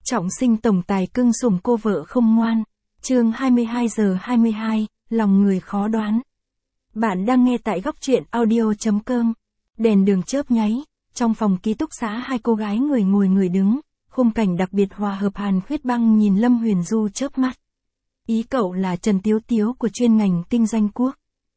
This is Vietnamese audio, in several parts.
Trọng sinh tổng tài cưng sủng cô vợ không ngoan. Chương 22:22, lòng người khó đoán. Bạn đang nghe tại góc truyện audio.com. Đèn đường chớp nháy, trong phòng ký túc xá hai cô gái người ngồi người đứng, khung cảnh đặc biệt hòa hợp. Hàn Khuyết Băng nhìn Lâm Huyền Du chớp mắt. Ý cậu là Trần Tiếu Tiếu của chuyên ngành kinh doanh quốc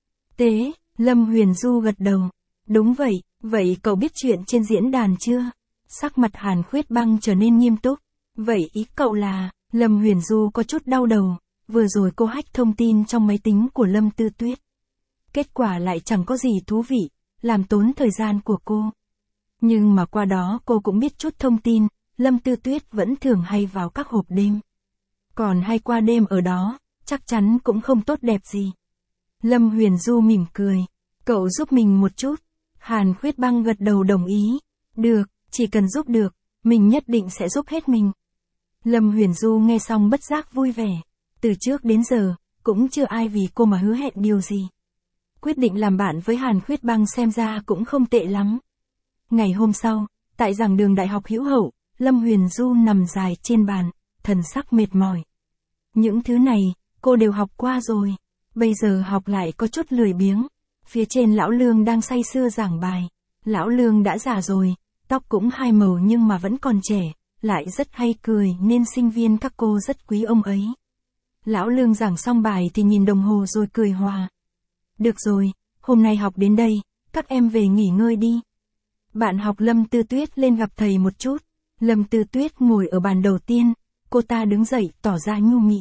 tế? Lâm Huyền Du gật đầu. Đúng vậy, vậy cậu biết chuyện trên diễn đàn chưa? Sắc mặt Hàn Khuyết Băng trở nên nghiêm túc. Vậy ý cậu là, Lâm Huyền Du có chút đau đầu, vừa rồi cô hack thông tin trong máy tính của Lâm Tư Tuyết. Kết quả lại chẳng có gì thú vị, làm tốn thời gian của cô. Nhưng mà qua đó cô cũng biết chút thông tin, Lâm Tư Tuyết vẫn thường hay vào các hộp đêm. Còn hay qua đêm ở đó, chắc chắn cũng không tốt đẹp gì. Lâm Huyền Du mỉm cười. Cậu giúp mình một chút. Hàn Khuyết Băng gật đầu đồng ý. Được, chỉ cần giúp được, mình nhất định sẽ giúp hết mình. Lâm Huyền Du nghe xong bất giác vui vẻ. Từ trước đến giờ, cũng chưa ai vì cô mà hứa hẹn điều gì. Quyết định làm bạn với Hàn Khuyết Băng xem ra cũng không tệ lắm. Ngày hôm sau, tại giảng đường Đại học Hữu Hậu, Lâm Huyền Du nằm dài trên bàn, thần sắc mệt mỏi. Những thứ này, cô đều học qua rồi. Bây giờ học lại có chút lười biếng. Phía trên Lão Lương đang say sưa giảng bài. Lão Lương đã già rồi, tóc cũng hai màu nhưng mà vẫn còn trẻ, lại rất hay cười nên sinh viên các cô rất quý ông ấy. Lão Lương giảng xong bài thì nhìn đồng hồ rồi cười hòa. Được rồi, hôm nay học đến đây, các em về nghỉ ngơi đi. Bạn học Lâm Tư Tuyết lên gặp thầy một chút. Lâm Tư Tuyết ngồi ở bàn đầu tiên, cô ta đứng dậy tỏ ra nhu mị.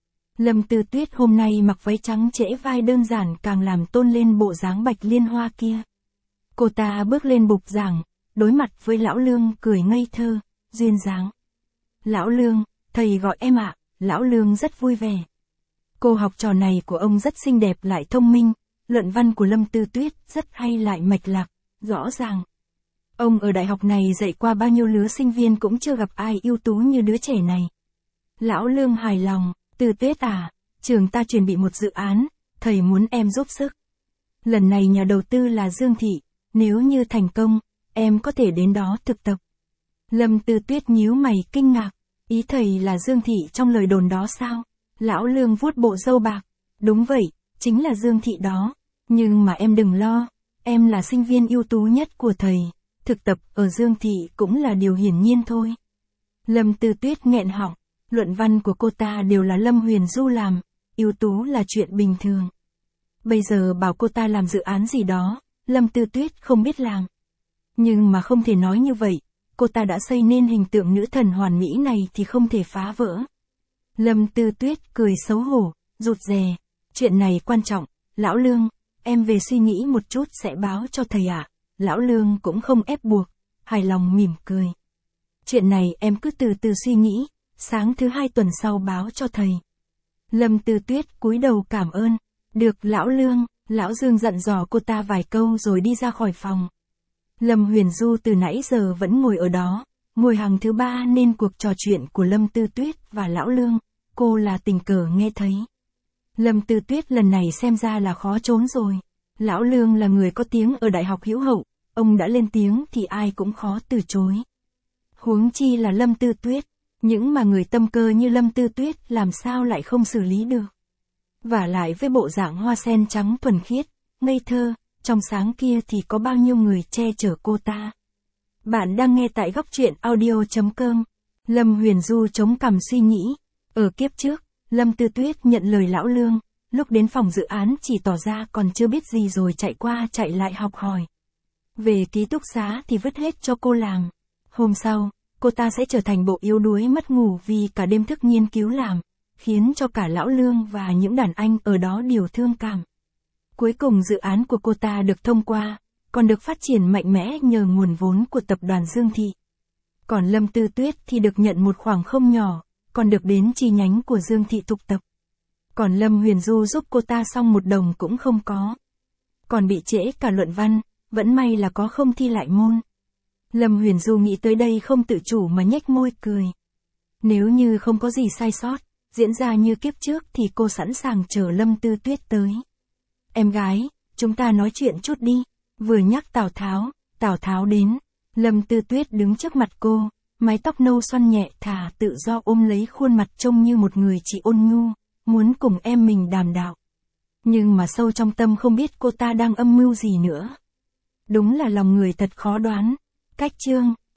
Lâm Tư Tuyết hôm nay mặc váy trắng trễ vai đơn giản càng làm tôn lên bộ dáng bạch liên hoa kia. Cô ta bước lên bục giảng, đối mặt với Lão Lương cười ngây thơ, duyên dáng. Lão Lương, thầy gọi em ạ. Lão Lương rất vui vẻ. Cô học trò này của ông rất xinh đẹp lại thông minh, luận văn của Lâm Tư Tuyết rất hay lại mạch lạc, rõ ràng. Ông ở đại học này dạy qua bao nhiêu lứa sinh viên cũng chưa gặp ai ưu tú như đứa trẻ này. Lão Lương hài lòng. Tư Tuyết à, trường ta chuẩn bị một dự án, thầy muốn em giúp sức. Lần này nhà đầu tư là Dương Thị, nếu như thành công, em có thể đến đó thực tập. Lâm Tư Tuyết nhíu mày kinh ngạc, ý thầy là Dương Thị trong lời đồn đó sao? Lão Lương vuốt bộ râu bạc, đúng vậy, chính là Dương Thị đó, nhưng mà em đừng lo, em là sinh viên ưu tú nhất của thầy, thực tập ở Dương Thị cũng là điều hiển nhiên thôi. Lâm Tư Tuyết nghẹn họng. Luận văn của cô ta đều là Lâm Huyền Du làm, ưu tú là chuyện bình thường. Bây giờ bảo cô ta làm dự án gì đó, Lâm Tư Tuyết không biết làm. Nhưng mà không thể nói như vậy, cô ta đã xây nên hình tượng nữ thần hoàn mỹ này thì không thể phá vỡ. Lâm Tư Tuyết cười xấu hổ, rụt rè, chuyện này quan trọng, Lão Lương, em về suy nghĩ một chút sẽ báo cho thầy ạ. Lão Lương cũng không ép buộc, hài lòng mỉm cười. Chuyện này em cứ từ từ suy nghĩ. Sáng thứ hai tuần sau báo cho thầy. Lâm Tư Tuyết cúi đầu cảm ơn. Được Lão Lương, Lão Dương dặn dò cô ta vài câu rồi đi ra khỏi phòng. Lâm Huyền Du từ nãy giờ vẫn ngồi ở đó, ngồi hàng thứ ba nên cuộc trò chuyện của Lâm Tư Tuyết và Lão Lương, cô là tình cờ nghe thấy. Lâm Tư Tuyết lần này xem ra là khó trốn rồi. Lão Lương là người có tiếng ở Đại học Hữu Hậu, ông đã lên tiếng thì ai cũng khó từ chối. Huống chi là Lâm Tư Tuyết. Những mà người tâm cơ như Lâm Tư Tuyết làm sao lại không xử lý được. Vả lại với bộ dạng hoa sen trắng thuần khiết, ngây thơ, trong sáng kia thì có bao nhiêu người che chở cô ta. Bạn đang nghe tại góc truyện audio.com. Lâm Huyền Du chống cằm suy nghĩ. Ở kiếp trước, Lâm Tư Tuyết nhận lời Lão Lương, lúc đến phòng dự án chỉ tỏ ra còn chưa biết gì rồi chạy qua chạy lại học hỏi. Về ký túc xá thì vứt hết cho cô làm. Hôm sau, cô ta sẽ trở thành bộ yếu đuối mất ngủ vì cả đêm thức nghiên cứu làm, khiến cho cả Lão Lương và những đàn anh ở đó đều thương cảm. Cuối cùng dự án của cô ta được thông qua, còn được phát triển mạnh mẽ nhờ nguồn vốn của tập đoàn Dương Thị. Còn Lâm Tư Tuyết thì được nhận một khoản không nhỏ, còn được đến chi nhánh của Dương Thị thực tập. Còn Lâm Huyền Du giúp cô ta xong một đồng cũng không có. Còn bị trễ cả luận văn, vẫn may là có không thi lại môn. Lâm Huyền Du nghĩ tới đây không tự chủ mà nhếch môi cười. Nếu như không có gì sai sót, diễn ra như kiếp trước thì cô sẵn sàng chờ Lâm Tư Tuyết tới. Em gái, chúng ta nói chuyện chút đi. Vừa nhắc Tào Tháo đến. Lâm Tư Tuyết đứng trước mặt cô, Mái tóc nâu xoăn nhẹ thả tự do ôm lấy khuôn mặt trông như một người chị ôn nhu, muốn cùng em mình đàm đạo. Nhưng mà sâu trong tâm không biết cô ta đang âm mưu gì nữa. Đúng là lòng người thật khó đoán. Cách chương